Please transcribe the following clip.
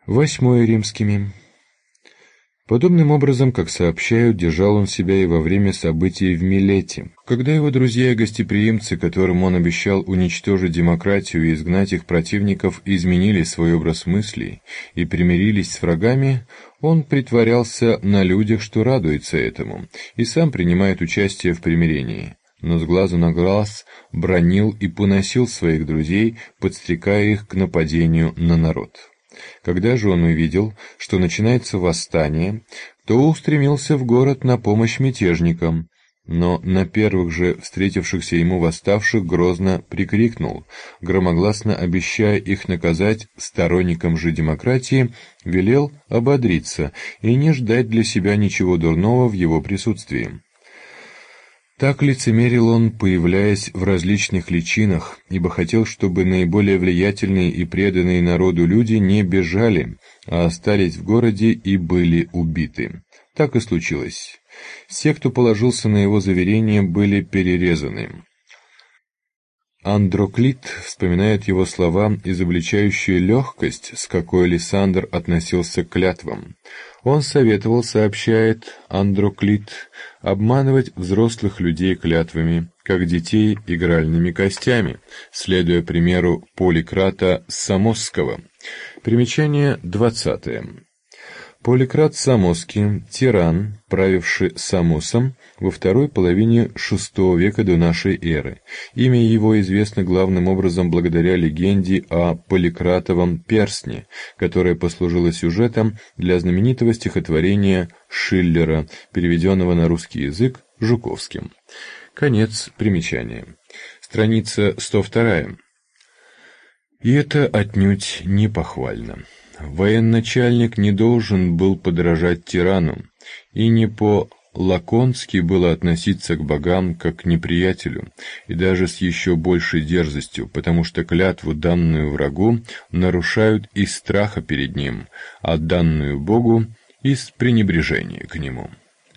8 римскими. Подобным образом, как сообщают, держал он себя и во время событий в Милете. Когда его друзья и гостеприимцы, которым он обещал уничтожить демократию и изгнать их противников, изменили свой образ мыслей и примирились с врагами, он притворялся на людях, что радуется этому, и сам принимает участие в примирении. Но с глазу на глаз бранил и поносил своих друзей, подстрекая их к нападению на народ. Когда же он увидел, что начинается восстание, то устремился в город на помощь мятежникам, но на первых же встретившихся ему восставших грозно прикрикнул, громогласно обещая их наказать, сторонникам же демократии велел ободриться и не ждать для себя ничего дурного в его присутствии. Так лицемерил он, появляясь в различных личинах, ибо хотел, чтобы наиболее влиятельные и преданные народу люди не бежали, а остались в городе и были убиты. Так и случилось. Все, кто положился на его заверения, были перерезаны. Андроклит вспоминает его слова, изобличающие легкость, с какой Лисандр относился к клятвам. Он советовал, сообщает Андроклит, обманывать взрослых людей клятвами, как детей игральными костями, следуя примеру Поликрата Самосского. Примечание 20. Поликрат Самосский, тиран, правивший Самосом во второй половине VI века до нашей эры. Имя его известно главным образом благодаря легенде о Поликратовом перстне, которая послужила сюжетом для знаменитого стихотворения Шиллера, переведенного на русский язык Жуковским. Конец примечания. Страница 102. И это отнюдь не похвально. Военачальник не должен был подражать тирану, и не по-лаконски было относиться к богам как к неприятелю, и даже с еще большей дерзостью, потому что клятву, данную врагу, нарушают из страха перед ним, а данную Богу из пренебрежения к нему.